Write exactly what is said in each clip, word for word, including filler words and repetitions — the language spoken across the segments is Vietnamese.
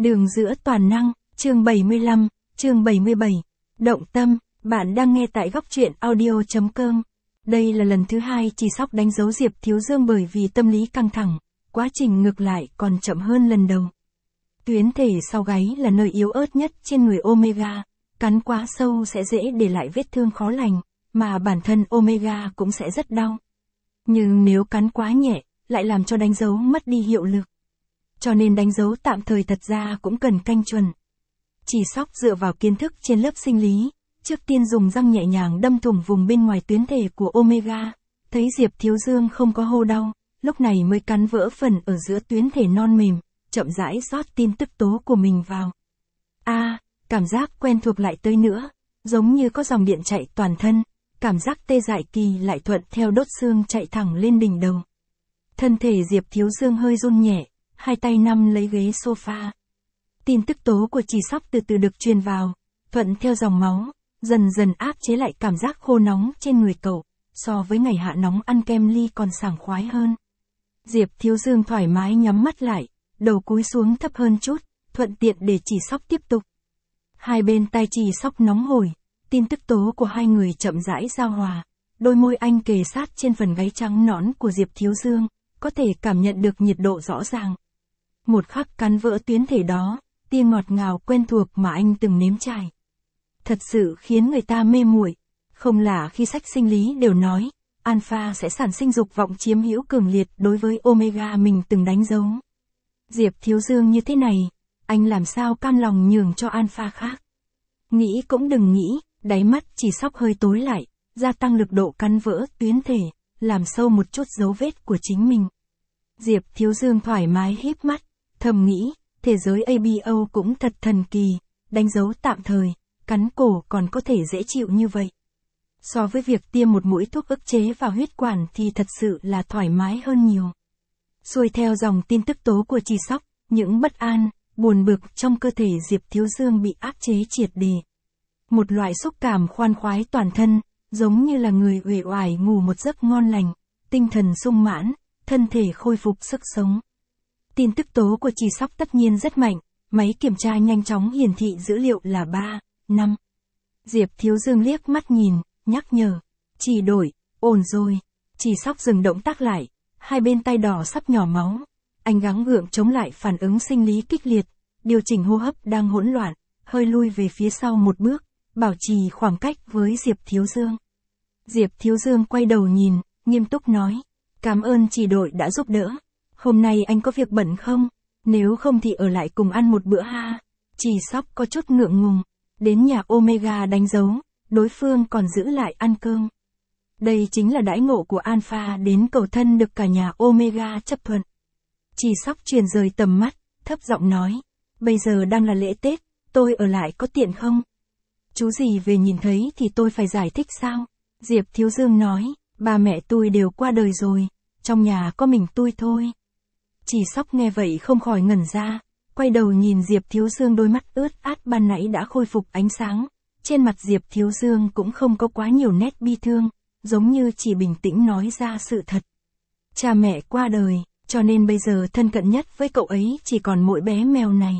Đường giữa toàn năng, chương bảy mươi lăm, chương bảy mươi bảy. Động tâm, bạn đang nghe tại góc truyện audio chấm com. Đây là lần thứ hai Chỉ Sóc đánh dấu Diệp Thiếu Dương bởi vì tâm lý căng thẳng, quá trình ngược lại còn chậm hơn lần đầu. Tuyến thể sau gáy là nơi yếu ớt nhất trên người Omega, cắn quá sâu sẽ dễ để lại vết thương khó lành, mà bản thân Omega cũng sẽ rất đau. Nhưng nếu cắn quá nhẹ, lại làm cho đánh dấu mất đi hiệu lực. Cho nên đánh dấu tạm thời thật ra cũng cần canh chuẩn. Chỉ Sóc dựa vào kiến thức trên lớp sinh lý, trước tiên dùng răng nhẹ nhàng đâm thủng vùng bên ngoài tuyến thể của Omega, thấy Diệp Thiếu Dương không có hô đau, lúc này mới cắn vỡ phần ở giữa tuyến thể non mềm, chậm rãi rót tin tức tố của mình vào. A, à, cảm giác quen thuộc lại tới nữa, giống như có dòng điện chạy toàn thân, cảm giác tê dại kỳ lại thuận theo đốt xương chạy thẳng lên đỉnh đầu. Thân thể Diệp Thiếu Dương hơi run nhẹ, hai tay nắm lấy ghế sofa. Tin tức tố của Chỉ Sóc từ từ được truyền vào, thuận theo dòng máu, dần dần áp chế lại cảm giác khô nóng trên người cậu, so với ngày hạ nóng ăn kem ly còn sảng khoái hơn. Diệp Thiếu Dương thoải mái nhắm mắt lại, đầu cúi xuống thấp hơn chút, thuận tiện để Chỉ Sóc tiếp tục. Hai bên tai Chỉ Sóc nóng hổi, tin tức tố của hai người chậm rãi giao hòa, đôi môi anh kề sát trên phần gáy trắng nõn của Diệp Thiếu Dương, có thể cảm nhận được nhiệt độ rõ ràng. Một khắc cắn vỡ tuyến thể đó, tia ngọt ngào quen thuộc mà anh từng nếm trải. Thật sự khiến người ta mê muội, không là khi sách sinh lý đều nói, alpha sẽ sản sinh dục vọng chiếm hữu cường liệt đối với omega mình từng đánh dấu. Diệp Thiếu Dương như thế này, anh làm sao cam lòng nhường cho alpha khác. Nghĩ cũng đừng nghĩ, đáy mắt Chỉ Sóc hơi tối lại, gia tăng lực độ cắn vỡ tuyến thể, làm sâu một chút dấu vết của chính mình. Diệp Thiếu Dương thoải mái híp mắt, thầm nghĩ, thế giới a bê o cũng thật thần kỳ, đánh dấu tạm thời, cắn cổ còn có thể dễ chịu như vậy. So với việc tiêm một mũi thuốc ức chế vào huyết quản thì thật sự là thoải mái hơn nhiều. Xuôi theo dòng tin tức tố của Chỉ Sóc, những bất an, buồn bực trong cơ thể Diệp Thiếu Dương bị áp chế triệt để. Một loại xúc cảm khoan khoái toàn thân, giống như là người uể oải ngủ một giấc ngon lành, tinh thần sung mãn, thân thể khôi phục sức sống. Tin tức tố của Chỉ Sóc tất nhiên rất mạnh, máy kiểm tra nhanh chóng hiển thị dữ liệu là ba, năm. Diệp Thiếu Dương liếc mắt nhìn, nhắc nhở, chỉ đổi, ổn rồi. Chỉ Sóc dừng động tác lại, hai bên tay đỏ sắp nhỏ máu. Anh gắng gượng chống lại phản ứng sinh lý kích liệt, điều chỉnh hô hấp đang hỗn loạn, hơi lui về phía sau một bước, bảo trì khoảng cách với Diệp Thiếu Dương. Diệp Thiếu Dương quay đầu nhìn, nghiêm túc nói, cảm ơn chỉ đội đã giúp đỡ. Hôm nay anh có việc bận không? Nếu không thì ở lại cùng ăn một bữa ha. Chỉ Sóc có chút ngượng ngùng. Đến nhà Omega đánh dấu, đối phương còn giữ lại ăn cơm. Đây chính là đãi ngộ của Alpha đến cầu thân được cả nhà Omega chấp thuận. Chỉ Sóc truyền rời tầm mắt, thấp giọng nói. Bây giờ đang là lễ Tết, tôi ở lại có tiện không? Chú gì về nhìn thấy thì tôi phải giải thích sao? Diệp Thiếu Dương nói, ba mẹ tôi đều qua đời rồi, trong nhà có mình tôi thôi. Chỉ Sóc nghe vậy không khỏi ngẩn ra, quay đầu nhìn Diệp Thiếu Dương, đôi mắt ướt át ban nãy đã khôi phục ánh sáng, trên mặt Diệp Thiếu Dương cũng không có quá nhiều nét bi thương, giống như chỉ bình tĩnh nói ra sự thật. Cha mẹ qua đời, cho nên bây giờ thân cận nhất với cậu ấy chỉ còn mỗi bé mèo này.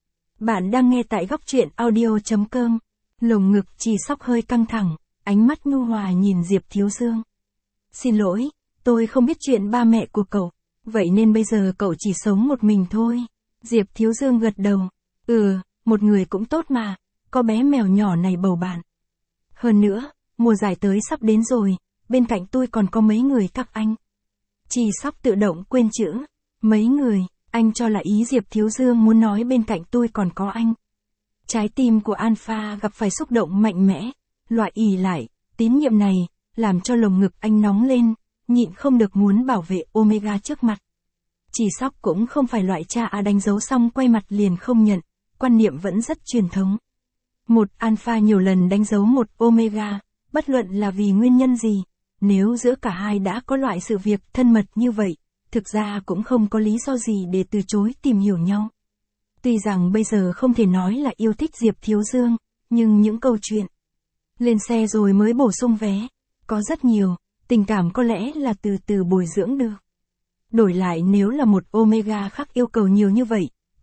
Bạn đang nghe tại góc truyện audio chấm com. Lồng ngực Chỉ Sóc hơi căng thẳng, ánh mắt nhu hòa nhìn Diệp Thiếu Dương. Xin lỗi, tôi không biết chuyện ba mẹ của cậu, vậy nên bây giờ cậu chỉ sống một mình thôi. Diệp Thiếu Dương gật đầu. Ừ, một người cũng tốt mà, có bé mèo nhỏ này bầu bạn. Hơn nữa, mùa giải tới sắp đến rồi, bên cạnh tôi còn có mấy người các anh. Chỉ Sóc tự động quên chữ, mấy người, anh cho là ý Diệp Thiếu Dương muốn nói bên cạnh tôi còn có anh. Trái tim của Alpha gặp phải xúc động mạnh mẽ, loại ỷ lại, tín nhiệm này, làm cho lồng ngực anh nóng lên, nhịn không được muốn bảo vệ Omega trước mặt. Chỉ Sóc cũng không phải loại cha à đánh dấu xong quay mặt liền không nhận, quan niệm vẫn rất truyền thống. Một Alpha nhiều lần đánh dấu một Omega, bất luận là vì nguyên nhân gì, nếu giữa cả hai đã có loại sự việc thân mật như vậy, thực ra cũng không có lý do gì để từ chối tìm hiểu nhau. Tuy rằng bây giờ không thể nói là yêu thích Diệp Thiếu Dương, nhưng những câu chuyện lên xe rồi mới bổ sung vé, có rất nhiều, tình cảm có lẽ là từ từ bồi dưỡng được. Đổi lại nếu là một Omega khác yêu cầu nhiều như vậy,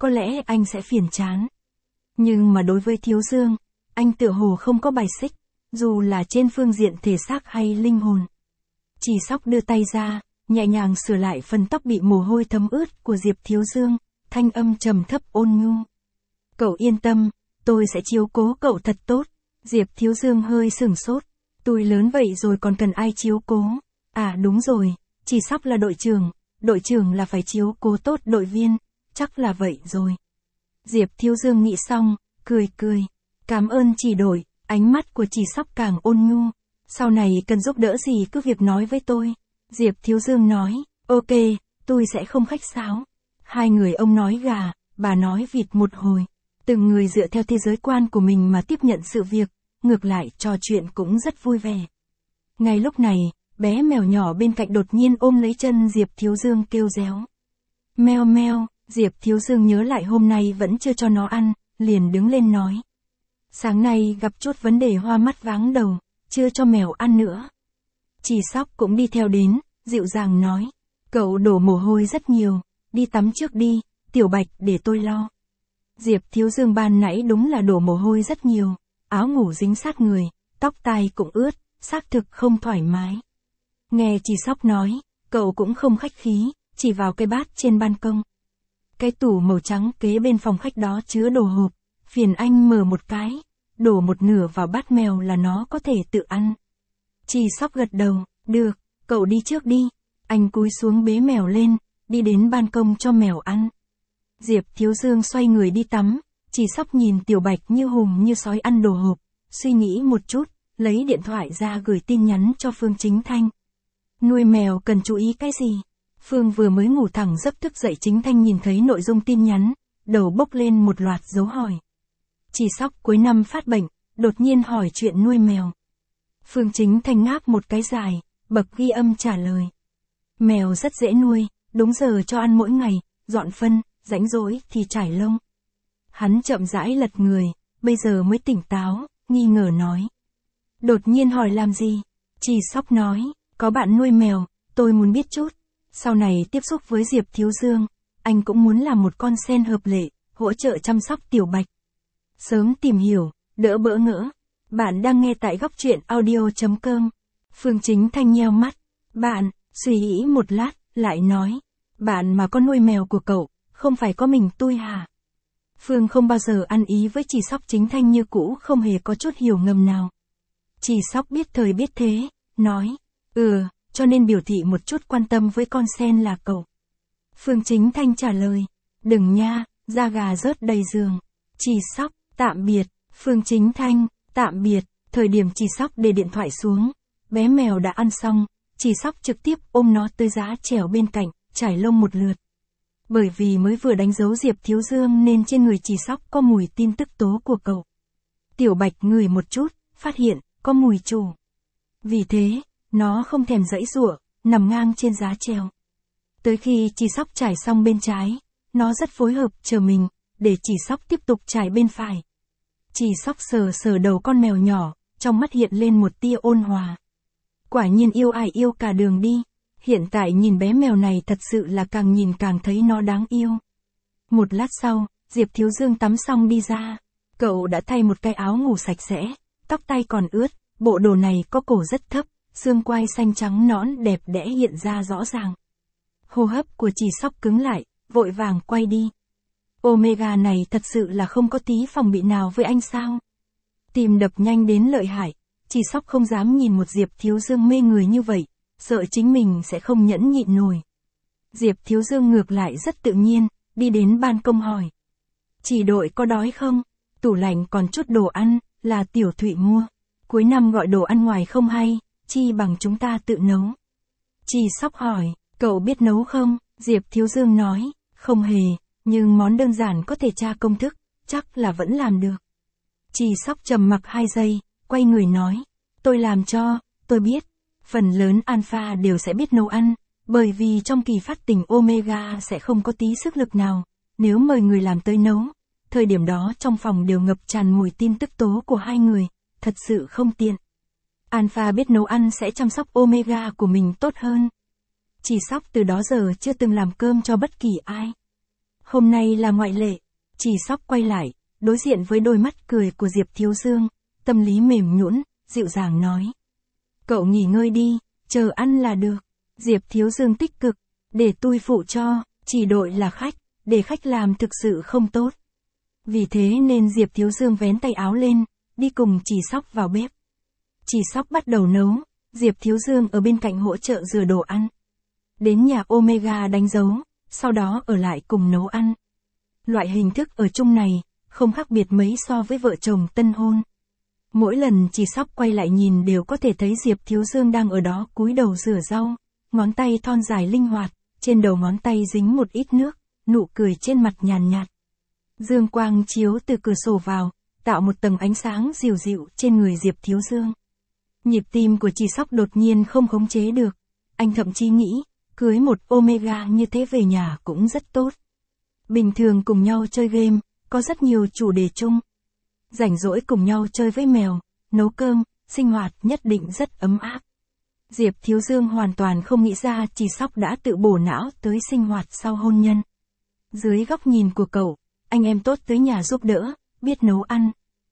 có lẽ anh sẽ phiền chán. Nhưng mà đối với Thiếu Dương, anh tựa hồ không có bài xích, dù là trên phương diện thể xác hay linh hồn. Chỉ Sóc đưa tay ra, nhẹ nhàng sửa lại phần tóc bị mồ hôi thấm ướt của Diệp Thiếu Dương, thanh âm trầm thấp ôn nhu. Cậu yên tâm, tôi sẽ chiếu cố cậu thật tốt. Diệp Thiếu Dương hơi sửng sốt. Tôi lớn vậy rồi còn cần ai chiếu cố? À đúng rồi, Chỉ Sóc là đội trưởng, đội trưởng là phải chiếu cố tốt đội viên, chắc là vậy rồi. Diệp Thiếu Dương nghĩ xong, cười cười. Cảm ơn chỉ đội, ánh mắt của Chỉ Sóc càng ôn nhu. Sau này cần giúp đỡ gì cứ việc nói với tôi. Diệp Thiếu Dương nói, ok, tôi sẽ không khách sáo. Hai người ông nói gà, bà nói vịt một hồi. Từng người dựa theo thế giới quan của mình mà tiếp nhận sự việc, ngược lại trò chuyện cũng rất vui vẻ. Ngay lúc này, bé mèo nhỏ bên cạnh đột nhiên ôm lấy chân Diệp Thiếu Dương kêu réo. Meo meo, Diệp Thiếu Dương nhớ lại hôm nay vẫn chưa cho nó ăn, liền đứng lên nói. Sáng nay gặp chút vấn đề hoa mắt váng đầu, chưa cho mèo ăn nữa. Chỉ Sóc cũng đi theo đến, dịu dàng nói. Cậu đổ mồ hôi rất nhiều, đi tắm trước đi, Tiểu Bạch để tôi lo. Diệp Thiếu Dương ban nãy đúng là đổ mồ hôi rất nhiều, áo ngủ dính sát người, tóc tai cũng ướt, xác thực không thoải mái. Nghe Chỉ Sóc nói, cậu cũng không khách khí, chỉ vào cái bát trên ban công. Cái tủ màu trắng kế bên phòng khách đó chứa đồ hộp, phiền anh mở một cái, đổ một nửa vào bát mèo là nó có thể tự ăn. Chỉ Sóc gật đầu, được, cậu đi trước đi. Anh cúi xuống bế mèo lên, đi đến ban công cho mèo ăn. Diệp Thiếu Dương xoay người đi tắm, Chỉ Sóc nhìn Tiểu Bạch như hùng như sói ăn đồ hộp, suy nghĩ một chút, lấy điện thoại ra gửi tin nhắn cho Phương Chính Thanh. Nuôi mèo cần chú ý cái gì? Phương vừa mới ngủ thẳng giấc thức dậy, Chính Thanh nhìn thấy nội dung tin nhắn, đầu bốc lên một loạt dấu hỏi. Chỉ Sóc cuối năm phát bệnh, đột nhiên hỏi chuyện nuôi mèo. Phương Chính Thanh ngáp một cái dài, bật ghi âm trả lời. Mèo rất dễ nuôi, đúng giờ cho ăn mỗi ngày, dọn phân, rãnh rỗi thì trải lông. Hắn chậm rãi lật người, bây giờ mới tỉnh táo, nghi ngờ nói. Đột nhiên hỏi làm gì? Chỉ Sóc nói, có bạn nuôi mèo, tôi muốn biết chút. Sau này tiếp xúc với Diệp Thiếu Dương, anh cũng muốn làm một con sen hợp lệ, hỗ trợ chăm sóc Tiểu Bạch. Sớm tìm hiểu, đỡ bỡ ngỡ. Bạn đang nghe tại góc truyện audio chấm com. Phương Chính Thanh nheo mắt. Bạn, suy nghĩ một lát, lại nói. Bạn mà con nuôi mèo của cậu, không phải có mình tôi hả? Phương không bao giờ ăn ý với Chỉ Sóc. Chính Thanh như cũ không hề có chút hiểu ngầm nào. Chỉ Sóc biết thời biết thế, nói. Ừ, cho nên biểu thị một chút quan tâm với con sen là cậu. Phương Chính Thanh trả lời. Đừng nha, da gà rớt đầy giường. Chỉ Sóc, tạm biệt. Phương Chính Thanh, tạm biệt. Thời điểm Chỉ Sóc để điện thoại xuống, bé mèo đã ăn xong, Chỉ Sóc trực tiếp ôm nó tới giá trèo bên cạnh, trải lông một lượt. Bởi vì mới vừa đánh dấu Diệp Thiếu Dương nên trên người Chỉ Sóc có mùi tin tức tố của cậu. Tiểu Bạch ngửi một chút, phát hiện, có mùi chủ. Vì thế, nó không thèm giãy giụa, nằm ngang trên giá treo. Tới khi Chỉ Sóc trải xong bên trái, nó rất phối hợp chờ mình, để Chỉ Sóc tiếp tục trải bên phải. Chỉ Sóc sờ sờ đầu con mèo nhỏ, trong mắt hiện lên một tia ôn hòa. Quả nhiên yêu ai yêu cả đường đi. Hiện tại nhìn bé mèo này thật sự là càng nhìn càng thấy nó đáng yêu. Một lát sau, Diệp Thiếu Dương tắm xong đi ra. Cậu đã thay một cái áo ngủ sạch sẽ, tóc tay còn ướt, bộ đồ này có cổ rất thấp, xương quai xanh trắng nõn đẹp đẽ hiện ra rõ ràng. Hô hấp của Chỉ Sóc cứng lại, vội vàng quay đi. Omega này thật sự là không có tí phòng bị nào với anh sao? Tim đập nhanh đến lợi hại, Chỉ Sóc không dám nhìn một Diệp Thiếu Dương mê người như vậy, sợ chính mình sẽ không nhẫn nhịn nổi. Diệp Thiếu Dương ngược lại rất tự nhiên, đi đến ban công hỏi. Chỉ đội có đói không? Tủ lạnh còn chút đồ ăn, là Tiểu Thụy mua. Cuối năm gọi đồ ăn ngoài không hay, chi bằng chúng ta tự nấu. Chỉ Sóc hỏi, cậu biết nấu không? Diệp Thiếu Dương nói, không hề, nhưng món đơn giản có thể tra công thức, chắc là vẫn làm được. Chỉ Sóc trầm mặc hai giây, quay người nói, tôi làm cho, tôi biết. Phần lớn alpha đều sẽ biết nấu ăn, bởi vì trong kỳ phát tình omega sẽ không có tí sức lực nào, nếu mời người làm tới nấu. Thời điểm đó trong phòng đều ngập tràn mùi tin tức tố của hai người, thật sự không tiện. Alpha biết nấu ăn sẽ chăm sóc omega của mình tốt hơn. Chỉ Sóc từ đó giờ chưa từng làm cơm cho bất kỳ ai. Hôm nay là ngoại lệ. Chỉ Sóc quay lại, đối diện với đôi mắt cười của Diệp Thiếu Dương, tâm lý mềm nhũn, dịu dàng nói. Cậu nghỉ ngơi đi, chờ ăn là được. Diệp Thiếu Dương tích cực, để tôi phụ cho, chỉ đội là khách, để khách làm thực sự không tốt. Vì thế nên Diệp Thiếu Dương vén tay áo lên, đi cùng Chỉ Sóc vào bếp. Chỉ Sóc bắt đầu nấu, Diệp Thiếu Dương ở bên cạnh hỗ trợ rửa đồ ăn. Đến nhà Omega đánh dấu, sau đó ở lại cùng nấu ăn. Loại hình thức ở chung này, không khác biệt mấy so với vợ chồng tân hôn. Mỗi lần Chỉ Sóc quay lại nhìn đều có thể thấy Diệp Thiếu Dương đang ở đó cúi đầu rửa rau, ngón tay thon dài linh hoạt, trên đầu ngón tay dính một ít nước, nụ cười trên mặt nhàn nhạt. Dương quang chiếu từ cửa sổ vào, tạo một tầng ánh sáng dịu dịu trên người Diệp Thiếu Dương. Nhịp tim của Chỉ Sóc đột nhiên không khống chế được, anh thậm chí nghĩ, cưới một Omega như thế về nhà cũng rất tốt. Bình thường cùng nhau chơi game, có rất nhiều chủ đề chung. Rảnh rỗi cùng nhau chơi với mèo, nấu cơm, sinh hoạt nhất định rất ấm áp. Diệp Thiếu Dương hoàn toàn không nghĩ ra Chỉ Sóc đã tự bổ não tới sinh hoạt sau hôn nhân. Dưới góc nhìn của cậu, anh em tốt tới nhà giúp đỡ, biết nấu ăn.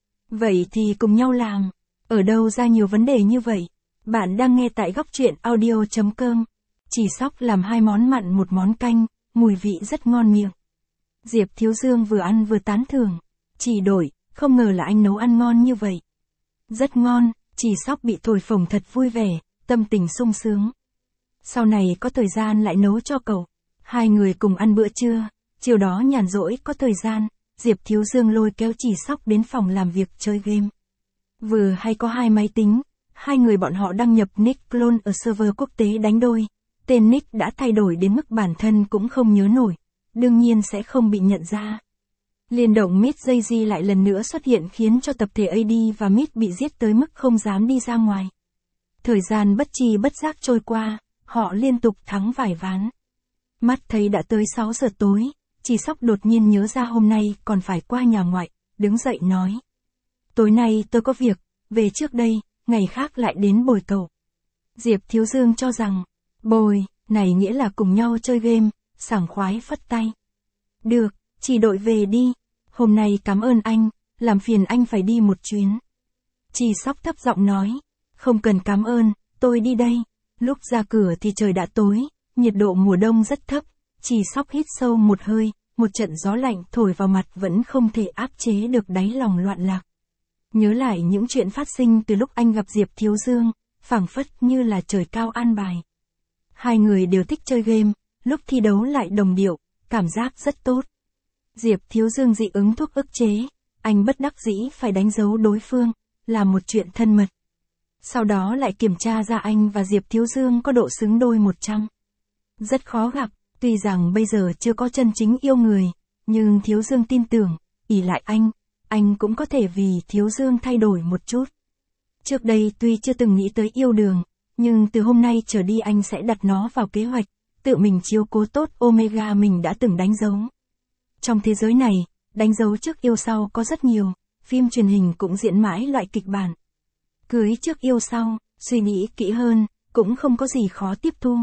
Vậy thì cùng nhau làm, ở đâu ra nhiều vấn đề như vậy? Bạn đang nghe tại góc truyện audio chấm com. Chỉ Sóc làm hai món mặn một món canh, mùi vị rất ngon miệng. Diệp Thiếu Dương vừa ăn vừa tán thưởng. Chỉ đổi, không ngờ là anh nấu ăn ngon như vậy. Rất ngon, Chỉ Sóc bị thổi phồng thật vui vẻ, tâm tình sung sướng. Sau này có thời gian lại nấu cho cậu. Hai người cùng ăn bữa trưa, chiều đó nhàn rỗi có thời gian, Diệp Thiếu Dương lôi kéo Chỉ Sóc đến phòng làm việc chơi game. Vừa hay có hai máy tính, hai người bọn họ đăng nhập nick clone ở server quốc tế đánh đôi. Tên nick đã thay đổi đến mức bản thân cũng không nhớ nổi, đương nhiên sẽ không bị nhận ra. Liên động Mid Jay-Z lại lần nữa xuất hiện khiến cho tập thể a đê và Mid bị giết tới mức không dám đi ra ngoài. Thời gian bất chi bất giác trôi qua, họ liên tục thắng vài ván. Mắt thấy đã tới sáu giờ tối, Chỉ Sóc đột nhiên nhớ ra hôm nay còn phải qua nhà ngoại, đứng dậy nói. Tối nay tôi có việc, về trước đây, ngày khác lại đến bồi cậu. Diệp Thiếu Dương cho rằng, bồi, này nghĩa là cùng nhau chơi game, sảng khoái phất tay. Được, chỉ đội về đi, hôm nay cảm ơn anh, làm phiền anh phải đi một chuyến. Chỉ Sóc thấp giọng nói, không cần cảm ơn, tôi đi đây. Lúc ra cửa thì trời đã tối, nhiệt độ mùa đông rất thấp, Chỉ Sóc hít sâu một hơi, một trận gió lạnh thổi vào mặt vẫn không thể áp chế được đáy lòng loạn lạc. Nhớ lại những chuyện phát sinh từ lúc anh gặp Diệp Thiếu Dương, phảng phất như là trời cao an bài. Hai người đều thích chơi game, lúc thi đấu lại đồng điệu, cảm giác rất tốt. Diệp Thiếu Dương dị ứng thuốc ức chế, anh bất đắc dĩ phải đánh dấu đối phương, làm một chuyện thân mật. Sau đó lại kiểm tra ra anh và Diệp Thiếu Dương có độ xứng đôi một trăm. Rất khó gặp, tuy rằng bây giờ chưa có chân chính yêu người, nhưng Thiếu Dương tin tưởng, ỷ lại anh, anh cũng có thể vì Thiếu Dương thay đổi một chút. Trước đây tuy chưa từng nghĩ tới yêu đương, nhưng từ hôm nay trở đi anh sẽ đặt nó vào kế hoạch, tự mình chiếu cố tốt Omega mình đã từng đánh dấu. Trong thế giới này, đánh dấu trước yêu sau có rất nhiều, phim truyền hình cũng diễn mãi loại kịch bản. Cưới trước yêu sau, suy nghĩ kỹ hơn, cũng không có gì khó tiếp thu.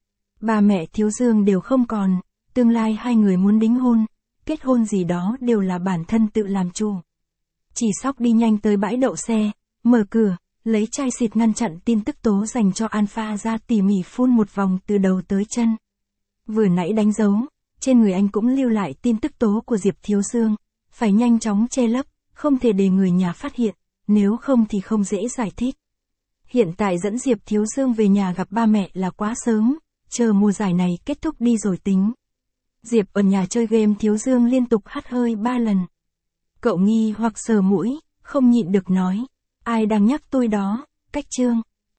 Ba mẹ Thiếu Dương đều không còn, tương lai hai người muốn đính hôn, kết hôn gì đó đều là bản thân tự làm chủ. Chỉ Sóc đi nhanh tới bãi đậu xe, mở cửa, lấy chai xịt ngăn chặn tin tức tố dành cho Alpha ra tỉ mỉ phun một vòng từ đầu tới chân. Vừa nãy đánh dấu, trên người anh cũng lưu lại tin tức tố của Diệp Thiếu Dương, phải nhanh chóng che lấp, không thể để người nhà phát hiện, nếu không thì không dễ giải thích. Hiện tại dẫn Diệp Thiếu Dương về nhà gặp ba mẹ là quá sớm, chờ mùa giải này kết thúc đi rồi tính. Diệp ở nhà chơi game Thiếu Dương liên tục hắt hơi ba lần. Cậu nghi hoặc sờ mũi, không nhịn được nói, ai đang nhắc tôi đó, cách chương.